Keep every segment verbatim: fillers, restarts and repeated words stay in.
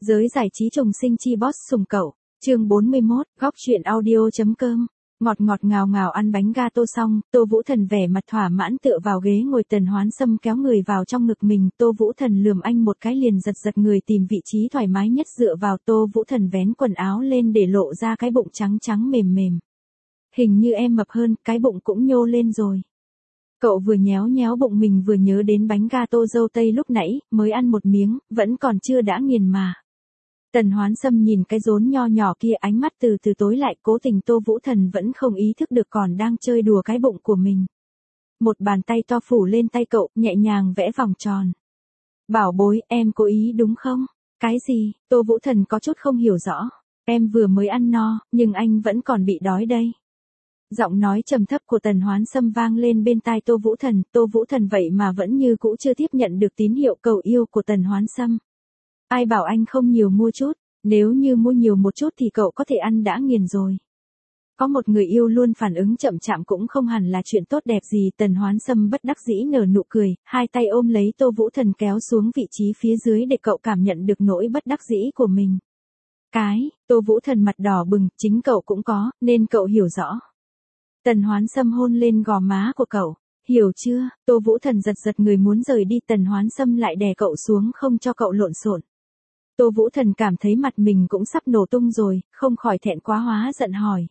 Giới giải trí trùng sinh chi boss sùng cậu, chương bốn mươi mốt, góc truyện audio.com. Ngọt ngọt ngào ngào ăn bánh gato xong, Tô Vũ Thần vẻ mặt thỏa mãn tựa vào ghế ngồi. Tần Hoán Sâm kéo người vào trong ngực mình, Tô Vũ Thần lườm anh một cái liền giật giật người tìm vị trí thoải mái nhất dựa vào. Tô Vũ Thần vén quần áo lên để lộ ra cái bụng trắng trắng mềm mềm. Hình như em mập hơn, cái bụng cũng nhô lên rồi. Cậu vừa nhéo nhéo bụng mình vừa nhớ đến bánh gato dâu tây lúc nãy, mới ăn một miếng, vẫn còn chưa đã nghiền mà. Tần Hoán Sâm nhìn cái rốn nho nhỏ kia, ánh mắt từ từ tối lại, cố tình Tô Vũ Thần vẫn không ý thức được còn đang chơi đùa cái bụng của mình. Một bàn tay to phủ lên tay cậu, nhẹ nhàng vẽ vòng tròn. Bảo bối, em cố ý đúng không? Cái gì? Tô Vũ Thần có chút không hiểu rõ. Em vừa mới ăn no, nhưng anh vẫn còn bị đói đây. Giọng nói trầm thấp của Tần Hoán Sâm vang lên bên tai Tô Vũ Thần. Tô Vũ Thần vậy mà vẫn như cũ chưa tiếp nhận được tín hiệu cầu yêu của Tần Hoán Sâm. Ai bảo anh không nhiều mua chút, nếu như mua nhiều một chút thì cậu có thể ăn đã nghiền rồi. Có một người yêu luôn phản ứng chậm chạp cũng không hẳn là chuyện tốt đẹp gì. Tần Hoán Sâm bất đắc dĩ nở nụ cười, hai tay ôm lấy Tô Vũ Thần kéo xuống vị trí phía dưới để cậu cảm nhận được nỗi bất đắc dĩ của mình. Cái, Tô Vũ Thần mặt đỏ bừng, chính cậu cũng có, nên cậu hiểu rõ. Tần Hoán Sâm hôn lên gò má của cậu. Hiểu chưa? Tô Vũ Thần giật giật người muốn rời đi. Tần Hoán Sâm lại đè cậu xuống không cho cậu lộn xộn. Tô Vũ Thần cảm thấy mặt mình cũng sắp nổ tung rồi, không khỏi thẹn quá hóa giận hỏi.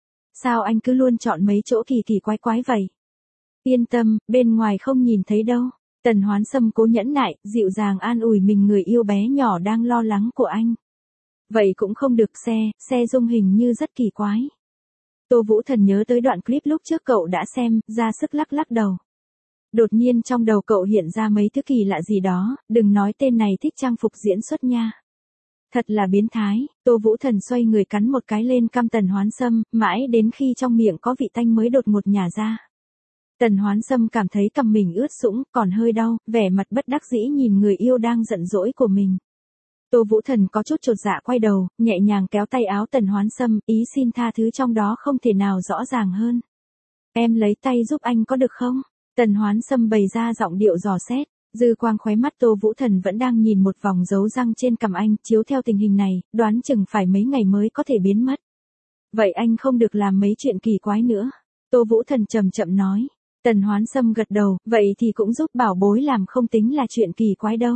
Sao anh cứ luôn chọn mấy chỗ kỳ kỳ quái quái vậy? Yên tâm, bên ngoài không nhìn thấy đâu. Tần Hoán Sâm cố nhẫn nại, dịu dàng an ủi mình người yêu bé nhỏ đang lo lắng của anh. Vậy cũng không được, xe, xe dung hình như rất kỳ quái. Tô Vũ Thần nhớ tới đoạn clip lúc trước cậu đã xem, ra sức lắc lắc đầu. Đột nhiên trong đầu cậu hiện ra mấy thứ kỳ lạ gì đó, đừng nói tên này thích trang phục diễn xuất nha. Thật là biến thái. Tô Vũ Thần xoay người cắn một cái lên cằm Tần Hoán Sâm, mãi đến khi trong miệng có vị tanh mới đột ngột nhả ra. Tần Hoán Sâm cảm thấy cằm mình ướt sũng, còn hơi đau, vẻ mặt bất đắc dĩ nhìn người yêu đang giận dỗi của mình. Tô Vũ Thần có chút chột dạ quay đầu, nhẹ nhàng kéo tay áo Tần Hoán Sâm, ý xin tha thứ trong đó không thể nào rõ ràng hơn. Em lấy tay giúp anh có được không? Tần Hoán Sâm bày ra giọng điệu dò xét, dư quang khóe mắt Tô Vũ Thần vẫn đang nhìn một vòng dấu răng trên cằm anh, chiếu theo tình hình này, đoán chừng phải mấy ngày mới có thể biến mất. Vậy anh không được làm mấy chuyện kỳ quái nữa. Tô Vũ Thần chậm chậm nói. Tần Hoán Sâm gật đầu, vậy thì cũng giúp bảo bối làm, không tính là chuyện kỳ quái đâu.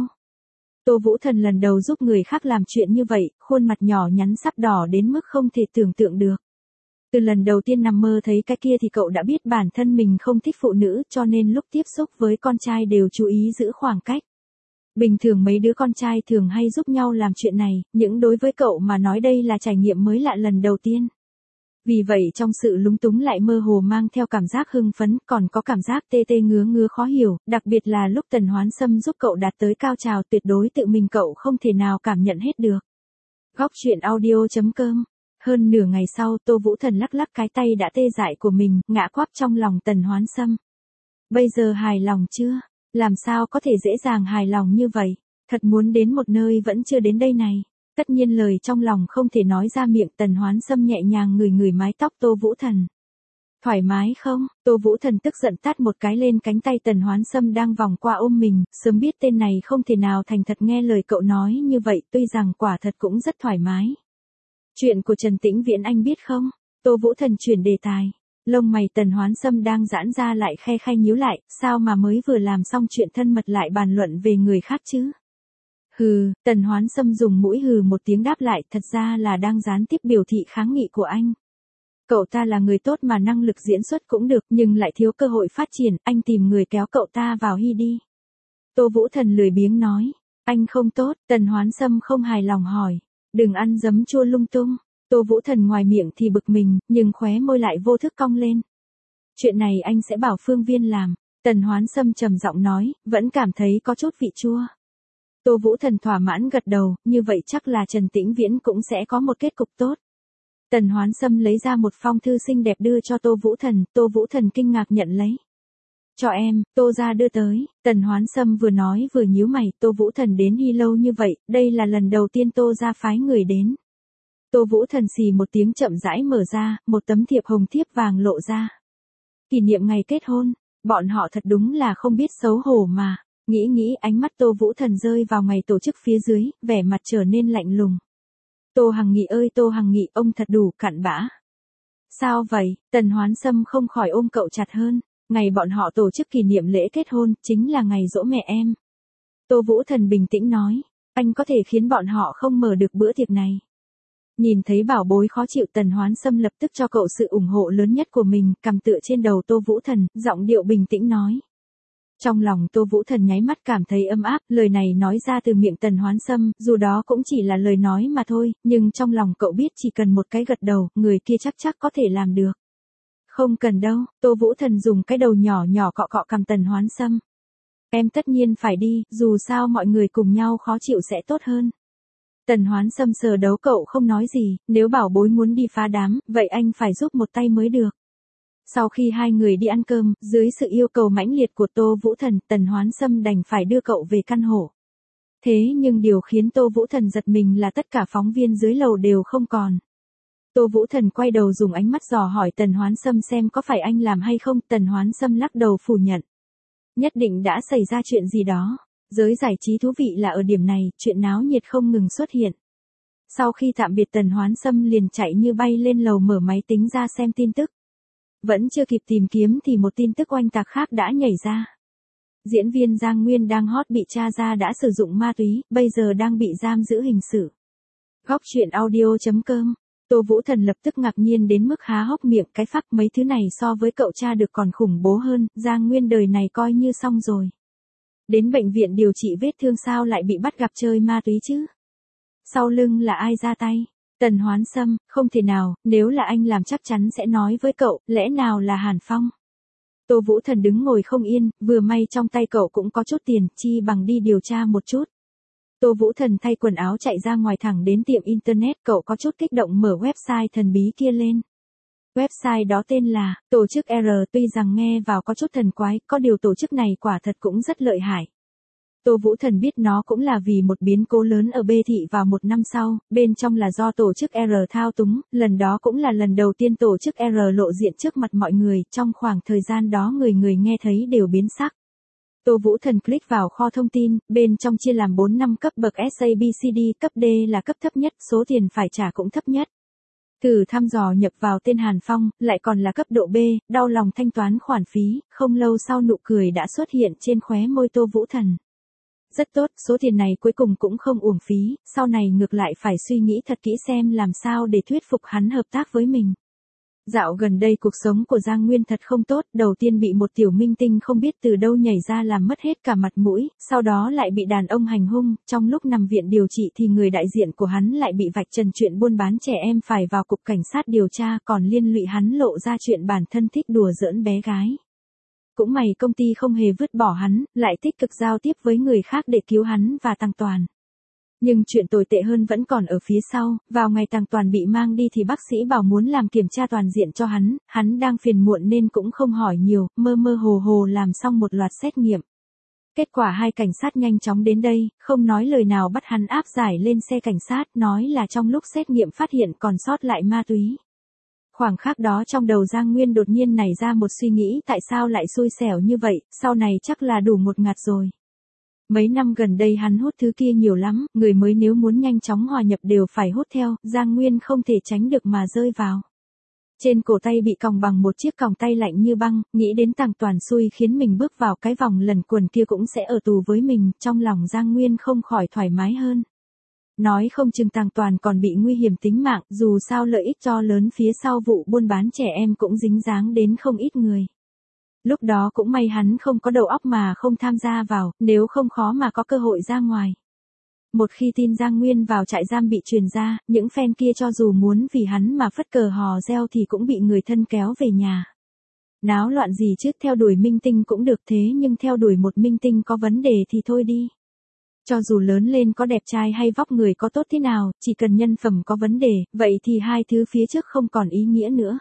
Tô Vũ Thần lần đầu giúp người khác làm chuyện như vậy, khuôn mặt nhỏ nhắn sắp đỏ đến mức không thể tưởng tượng được. Từ lần đầu tiên nằm mơ thấy cái kia thì cậu đã biết bản thân mình không thích phụ nữ, cho nên lúc tiếp xúc với con trai đều chú ý giữ khoảng cách. Bình thường mấy đứa con trai thường hay giúp nhau làm chuyện này, nhưng đối với cậu mà nói đây là trải nghiệm mới lạ lần đầu tiên. Vì vậy trong sự lúng túng lại mơ hồ mang theo cảm giác hưng phấn, còn có cảm giác tê tê ngứa ngứa khó hiểu, đặc biệt là lúc Tần Hoán Sâm giúp cậu đạt tới cao trào tuyệt đối tự mình cậu không thể nào cảm nhận hết được. Góc truyện audio.com. Hơn nửa ngày sau, Tô Vũ Thần lắc lắc cái tay đã tê dại của mình, ngã quắp trong lòng Tần Hoán Sâm. Bây giờ hài lòng chưa? Làm sao có thể dễ dàng hài lòng như vậy? Thật muốn đến một nơi vẫn chưa đến đây này. Tất nhiên lời trong lòng không thể nói ra miệng. Tần Hoán Sâm nhẹ nhàng ngửi ngửi mái tóc Tô Vũ Thần. Thoải mái không? Tô Vũ Thần tức giận tát một cái lên cánh tay Tần Hoán Sâm đang vòng qua ôm mình, sớm biết tên này không thể nào thành thật nghe lời cậu nói như vậy, tuy rằng quả thật cũng rất thoải mái. Chuyện của Trần Tĩnh Viễn anh biết không? Tô Vũ Thần chuyển đề tài. Lông mày Tần Hoán Sâm đang giãn ra lại khe khe nhíu lại, sao mà mới vừa làm xong chuyện thân mật lại bàn luận về người khác chứ? Hừ, Tần Hoán Sâm dùng mũi hừ một tiếng đáp lại, thật ra là đang gián tiếp biểu thị kháng nghị của anh. Cậu ta là người tốt mà năng lực diễn xuất cũng được, nhưng lại thiếu cơ hội phát triển, anh tìm người kéo cậu ta vào hy đi. Tô Vũ Thần lười biếng nói. Anh không tốt. Tần Hoán Sâm không hài lòng hỏi. Đừng ăn giấm chua lung tung. Tô Vũ Thần ngoài miệng thì bực mình, nhưng khóe môi lại vô thức cong lên. Chuyện này anh sẽ bảo Phương Viên làm. Tần Hoán Sâm trầm giọng nói, vẫn cảm thấy có chút vị chua. Tô Vũ Thần thỏa mãn gật đầu, như vậy chắc là Trần Tĩnh Viễn cũng sẽ có một kết cục tốt. Tần Hoán Sâm lấy ra một phong thư xinh đẹp đưa cho Tô Vũ Thần, Tô Vũ Thần kinh ngạc nhận lấy. Cho em, Tô gia đưa tới. Tần Hoán Sâm vừa nói vừa nhíu mày, Tô Vũ Thần đến hy lâu như vậy, đây là lần đầu tiên Tô gia phái người đến. Tô Vũ Thần xì một tiếng chậm rãi mở ra, một tấm thiệp hồng thiếp vàng lộ ra. Kỷ niệm ngày kết hôn, bọn họ thật đúng là không biết xấu hổ mà. Nghĩ nghĩ ánh mắt Tô Vũ Thần rơi vào ngày tổ chức phía dưới, vẻ mặt trở nên lạnh lùng. Tô Hằng Nghị ơi Tô Hằng Nghị, ông thật đủ cặn bã. Sao vậy? Tần Hoán Sâm không khỏi ôm cậu chặt hơn. Ngày bọn họ tổ chức kỷ niệm lễ kết hôn, chính là ngày giỗ mẹ em. Tô Vũ Thần bình tĩnh nói, anh có thể khiến bọn họ không mở được bữa tiệc này. Nhìn thấy bảo bối khó chịu, Tần Hoán Sâm lập tức cho cậu sự ủng hộ lớn nhất của mình, cầm tựa trên đầu Tô Vũ Thần, giọng điệu bình tĩnh nói. Trong lòng Tô Vũ Thần nháy mắt cảm thấy ấm áp, lời này nói ra từ miệng Tần Hoán Sâm, dù đó cũng chỉ là lời nói mà thôi, nhưng trong lòng cậu biết chỉ cần một cái gật đầu, người kia chắc chắc có thể làm được. Không cần đâu, Tô Vũ Thần dùng cái đầu nhỏ nhỏ cọ cọ cằm Tần Hoán Sâm. Em tất nhiên phải đi, dù sao mọi người cùng nhau khó chịu sẽ tốt hơn. Tần Hoán Sâm sờ đấu cậu không nói gì, nếu bảo bối muốn đi phá đám, vậy anh phải giúp một tay mới được. Sau khi hai người đi ăn cơm, dưới sự yêu cầu mãnh liệt của Tô Vũ Thần, Tần Hoán Sâm đành phải đưa cậu về căn hộ. Thế nhưng điều khiến Tô Vũ Thần giật mình là tất cả phóng viên dưới lầu đều không còn. Tô Vũ Thần quay đầu dùng ánh mắt dò hỏi Tần Hoán Sâm xem có phải anh làm hay không, Tần Hoán Sâm lắc đầu phủ nhận. Nhất định đã xảy ra chuyện gì đó. Giới giải trí thú vị là ở điểm này, chuyện náo nhiệt không ngừng xuất hiện. Sau khi tạm biệt Tần Hoán Sâm liền chạy như bay lên lầu mở máy tính ra xem tin tức. Vẫn chưa kịp tìm kiếm thì một tin tức oanh tạc khác đã nhảy ra. Diễn viên Giang Nguyên đang hot bị tra ra đã sử dụng ma túy, bây giờ đang bị giam giữ hình sự. Góc truyện audio chấm com. Tô Vũ Thần lập tức ngạc nhiên đến mức há hốc miệng, cái phắc mấy thứ này so với cậu cha được còn khủng bố hơn, Giang Nguyên đời này coi như xong rồi. Đến bệnh viện điều trị vết thương sao lại bị bắt gặp chơi ma túy chứ? Sau lưng là ai ra tay? Tần Hoán Sâm, không thể nào, nếu là anh làm chắc chắn sẽ nói với cậu, lẽ nào là Hàn Phong? Tô Vũ Thần đứng ngồi không yên, vừa may trong tay cậu cũng có chút tiền, chi bằng đi điều tra một chút. Tô Vũ Thần thay quần áo chạy ra ngoài thẳng đến tiệm internet, cậu có chút kích động mở website thần bí kia lên. Website đó tên là Tổ chức R, tuy rằng nghe vào có chút thần quái, có điều tổ chức này quả thật cũng rất lợi hại. Tô Vũ Thần biết nó cũng là vì một biến cố lớn ở B thị vào một năm sau, bên trong là do tổ chức R thao túng, lần đó cũng là lần đầu tiên tổ chức R lộ diện trước mặt mọi người, trong khoảng thời gian đó người người nghe thấy đều biến sắc. Tô Vũ Thần click vào kho thông tin, bên trong chia làm bốn năm cấp bậc S A B C D, cấp D là cấp thấp nhất, số tiền phải trả cũng thấp nhất. Thử thăm dò nhập vào tên Hàn Phong, lại còn là cấp độ B, đau lòng thanh toán khoản phí, không lâu sau nụ cười đã xuất hiện trên khóe môi Tô Vũ Thần. Rất tốt, số tiền này cuối cùng cũng không uổng phí, sau này ngược lại phải suy nghĩ thật kỹ xem làm sao để thuyết phục hắn hợp tác với mình. Dạo gần đây cuộc sống của Giang Nguyên thật không tốt, đầu tiên bị một tiểu minh tinh không biết từ đâu nhảy ra làm mất hết cả mặt mũi, sau đó lại bị đàn ông hành hung, trong lúc nằm viện điều trị thì người đại diện của hắn lại bị vạch trần chuyện buôn bán trẻ em phải vào cục cảnh sát điều tra, còn liên lụy hắn lộ ra chuyện bản thân thích đùa giỡn bé gái. Cũng may công ty không hề vứt bỏ hắn, lại tích cực giao tiếp với người khác để cứu hắn và Tăng Toàn. Nhưng chuyện tồi tệ hơn vẫn còn ở phía sau, vào ngày Tăng Toàn bị mang đi thì bác sĩ bảo muốn làm kiểm tra toàn diện cho hắn, hắn đang phiền muộn nên cũng không hỏi nhiều, mơ mơ hồ hồ làm xong một loạt xét nghiệm. Kết quả hai cảnh sát nhanh chóng đến đây, không nói lời nào bắt hắn áp giải lên xe cảnh sát, nói là trong lúc xét nghiệm phát hiện còn sót lại ma túy. Khoảng khắc đó trong đầu Giang Nguyên đột nhiên nảy ra một suy nghĩ, tại sao lại xui xẻo như vậy, sau này chắc là đủ một ngạt rồi. Mấy năm gần đây hắn hút thứ kia nhiều lắm, người mới nếu muốn nhanh chóng hòa nhập đều phải hút theo, Giang Nguyên không thể tránh được mà rơi vào. Trên cổ tay bị còng bằng một chiếc còng tay lạnh như băng, nghĩ đến Tăng Toàn xui khiến mình bước vào cái vòng lần quần kia cũng sẽ ở tù với mình, trong lòng Giang Nguyên không khỏi thoải mái hơn. Nói không chừng Tăng Toàn còn bị nguy hiểm tính mạng, dù sao lợi ích to lớn phía sau vụ buôn bán trẻ em cũng dính dáng đến không ít người. Lúc đó cũng may hắn không có đầu óc mà không tham gia vào, nếu không khó mà có cơ hội ra ngoài. Một khi tin Giang Nguyên vào trại giam bị truyền ra, những fan kia cho dù muốn vì hắn mà phất cờ hò reo thì cũng bị người thân kéo về nhà. Náo loạn gì chứ, theo đuổi minh tinh cũng được thế nhưng theo đuổi một minh tinh có vấn đề thì thôi đi. Cho dù lớn lên có đẹp trai hay vóc người có tốt thế nào, chỉ cần nhân phẩm có vấn đề, vậy thì hai thứ phía trước không còn ý nghĩa nữa.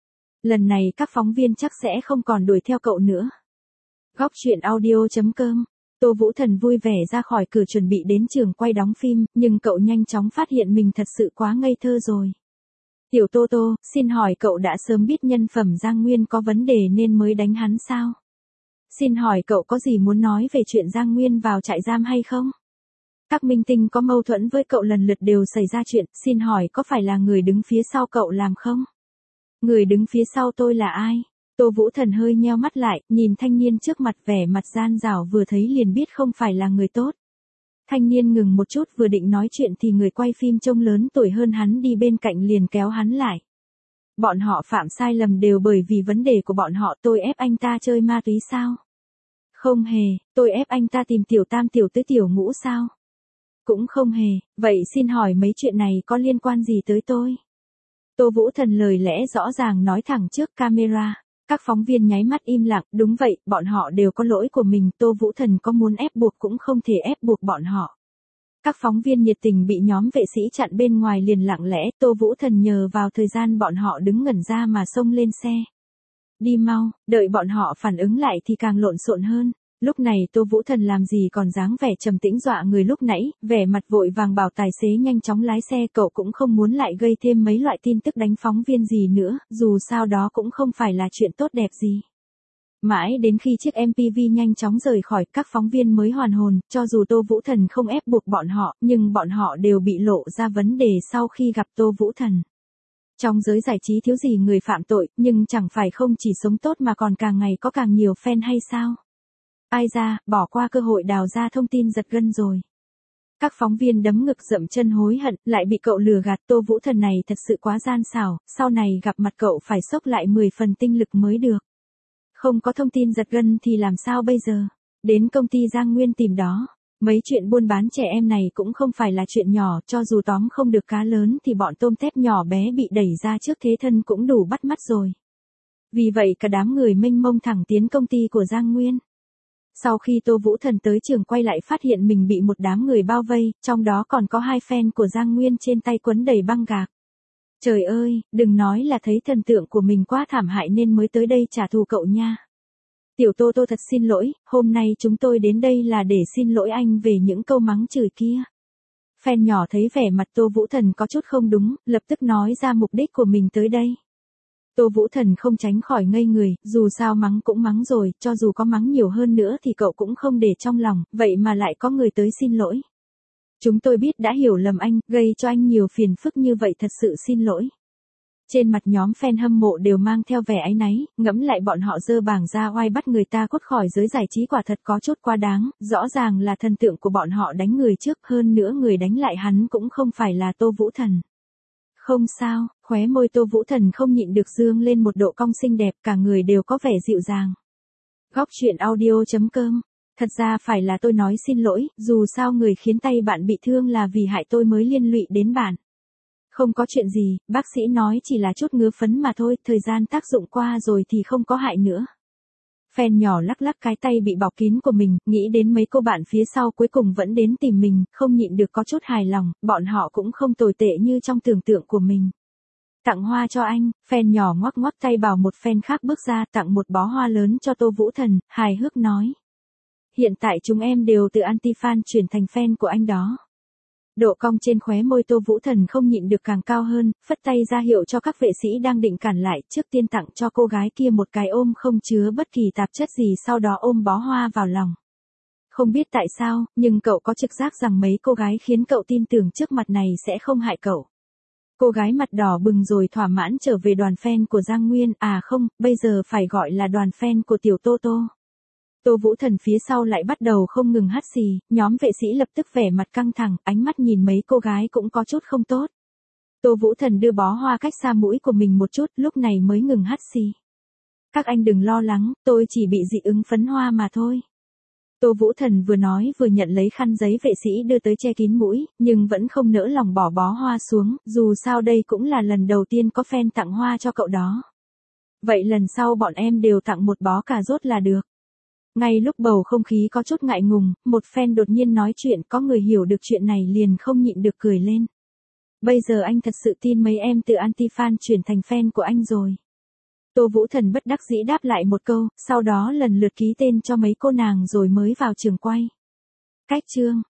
Lần này các phóng viên chắc sẽ không còn đuổi theo cậu nữa. Góc truyện audio chấm com. Tô Vũ Thần vui vẻ ra khỏi cửa chuẩn bị đến trường quay đóng phim, nhưng cậu nhanh chóng phát hiện mình thật sự quá ngây thơ rồi. Tiểu Tô Tô, xin hỏi cậu đã sớm biết nhân phẩm Giang Nguyên có vấn đề nên mới đánh hắn sao? Xin hỏi cậu có gì muốn nói về chuyện Giang Nguyên vào trại giam hay không? Các minh tinh có mâu thuẫn với cậu lần lượt đều xảy ra chuyện, xin hỏi có phải là người đứng phía sau cậu làm không? Người đứng phía sau tôi là ai? Tô Vũ Thần hơi nheo mắt lại, nhìn thanh niên trước mặt vẻ mặt gian dảo vừa thấy liền biết không phải là người tốt. Thanh niên ngừng một chút vừa định nói chuyện thì người quay phim trông lớn tuổi hơn hắn đi bên cạnh liền kéo hắn lại. Bọn họ phạm sai lầm đều bởi vì vấn đề của bọn họ, tôi ép anh ta chơi ma túy sao? Không hề, tôi ép anh ta tìm tiểu tam tiểu tứ tiểu ngũ sao? Cũng không hề, vậy xin hỏi mấy chuyện này có liên quan gì tới tôi? Tô Vũ Thần lời lẽ rõ ràng nói thẳng trước camera. Các phóng viên nháy mắt im lặng, đúng vậy, bọn họ đều có lỗi của mình, Tô Vũ Thần có muốn ép buộc cũng không thể ép buộc bọn họ. Các phóng viên nhiệt tình bị nhóm vệ sĩ chặn bên ngoài liền lặng lẽ, Tô Vũ Thần nhờ vào thời gian bọn họ đứng ngẩn ra mà xông lên xe. Đi mau, đợi bọn họ phản ứng lại thì càng lộn xộn hơn. Lúc này Tô Vũ Thần làm gì còn dáng vẻ trầm tĩnh dọa người lúc nãy, vẻ mặt vội vàng bảo tài xế nhanh chóng lái xe, cậu cũng không muốn lại gây thêm mấy loại tin tức đánh phóng viên gì nữa, dù sao đó cũng không phải là chuyện tốt đẹp gì. Mãi đến khi chiếc em pê vê nhanh chóng rời khỏi, các phóng viên mới hoàn hồn, cho dù Tô Vũ Thần không ép buộc bọn họ, nhưng bọn họ đều bị lộ ra vấn đề sau khi gặp Tô Vũ Thần. Trong giới giải trí thiếu gì người phạm tội, nhưng chẳng phải không chỉ sống tốt mà còn càng ngày có càng nhiều fan hay sao? Ai ra, bỏ qua cơ hội đào ra thông tin giật gân rồi. Các phóng viên đấm ngực dậm chân hối hận, lại bị cậu lừa gạt, Tô Vũ Thần này thật sự quá gian xảo, sau này gặp mặt cậu phải xốc lại mười phần tinh lực mới được. Không có thông tin giật gân thì làm sao bây giờ? Đến công ty Giang Nguyên tìm đó. Mấy chuyện buôn bán trẻ em này cũng không phải là chuyện nhỏ, cho dù tóm không được cá lớn thì bọn tôm tép nhỏ bé bị đẩy ra trước thế thân cũng đủ bắt mắt rồi. Vì vậy cả đám người mênh mông thẳng tiến công ty của Giang Nguyên. Sau khi Tô Vũ Thần tới trường quay lại phát hiện mình bị một đám người bao vây, trong đó còn có hai fan của Giang Nguyên trên tay quấn đầy băng gạc. Trời ơi, đừng nói là thấy thần tượng của mình quá thảm hại nên mới tới đây trả thù cậu nha. Tiểu Tô Tô thật xin lỗi, hôm nay chúng tôi đến đây là để xin lỗi anh về những câu mắng chửi kia. Fan nhỏ thấy vẻ mặt Tô Vũ Thần có chút không đúng, lập tức nói ra mục đích của mình tới đây. Tô Vũ Thần không tránh khỏi ngây người, dù sao mắng cũng mắng rồi, cho dù có mắng nhiều hơn nữa thì cậu cũng không để trong lòng, vậy mà lại có người tới xin lỗi. Chúng tôi biết đã hiểu lầm anh, gây cho anh nhiều phiền phức như vậy, thật sự xin lỗi. Trên mặt nhóm fan hâm mộ đều mang theo vẻ áy náy, ngẫm lại bọn họ giơ bảng ra oai bắt người ta cút khỏi giới giải trí quả thật có chút quá đáng, rõ ràng là thần tượng của bọn họ đánh người trước, hơn nữa người đánh lại hắn cũng không phải là Tô Vũ Thần. Không sao, khóe môi Tô Vũ Thần không nhịn được dương lên một độ cong xinh đẹp, cả người đều có vẻ dịu dàng. Góc truyện audio chấm com. Thật ra phải là tôi nói xin lỗi, dù sao người khiến tay bạn bị thương là vì hại tôi mới liên lụy đến bạn. Không có chuyện gì, bác sĩ nói chỉ là chút ngứa phấn mà thôi, thời gian tác dụng qua rồi thì không có hại nữa. Fan nhỏ lắc lắc cái tay bị bọc kín của mình, nghĩ đến mấy cô bạn phía sau cuối cùng vẫn đến tìm mình, không nhịn được có chút hài lòng, bọn họ cũng không tồi tệ như trong tưởng tượng của mình. Tặng hoa cho anh, fan nhỏ ngoắc ngoắc tay bảo một fan khác bước ra tặng một bó hoa lớn cho Tô Vũ Thần, hài hước nói. Hiện tại chúng em đều từ anti-fan chuyển thành fan của anh đó. Độ cong trên khóe môi Tô Vũ Thần không nhịn được càng cao hơn, phất tay ra hiệu cho các vệ sĩ đang định cản lại, trước tiên tặng cho cô gái kia một cái ôm không chứa bất kỳ tạp chất gì, sau đó ôm bó hoa vào lòng. Không biết tại sao, nhưng cậu có trực giác rằng mấy cô gái khiến cậu tin tưởng trước mặt này sẽ không hại cậu. Cô gái mặt đỏ bừng rồi thỏa mãn trở về đoàn fan của Giang Nguyên, à không, bây giờ phải gọi là đoàn fan của Tiểu Tô Tô. Tô Vũ Thần phía sau lại bắt đầu không ngừng hắt xì, nhóm vệ sĩ lập tức vẻ mặt căng thẳng, ánh mắt nhìn mấy cô gái cũng có chút không tốt. Tô Vũ Thần đưa bó hoa cách xa mũi của mình một chút, lúc này mới ngừng hắt xì. Các anh đừng lo lắng, tôi chỉ bị dị ứng phấn hoa mà thôi. Tô Vũ Thần vừa nói vừa nhận lấy khăn giấy vệ sĩ đưa tới che kín mũi, nhưng vẫn không nỡ lòng bỏ bó hoa xuống, dù sao đây cũng là lần đầu tiên có fan tặng hoa cho cậu đó. Vậy lần sau bọn em đều tặng một bó cà rốt là được. Ngay lúc bầu không khí có chút ngại ngùng, một fan đột nhiên nói chuyện, có người hiểu được chuyện này liền không nhịn được cười lên. Bây giờ anh thật sự tin mấy em từ anti-fan chuyển thành fan của anh rồi. Tô Vũ Thần bất đắc dĩ đáp lại một câu, sau đó lần lượt ký tên cho mấy cô nàng rồi mới vào trường quay. Cách chương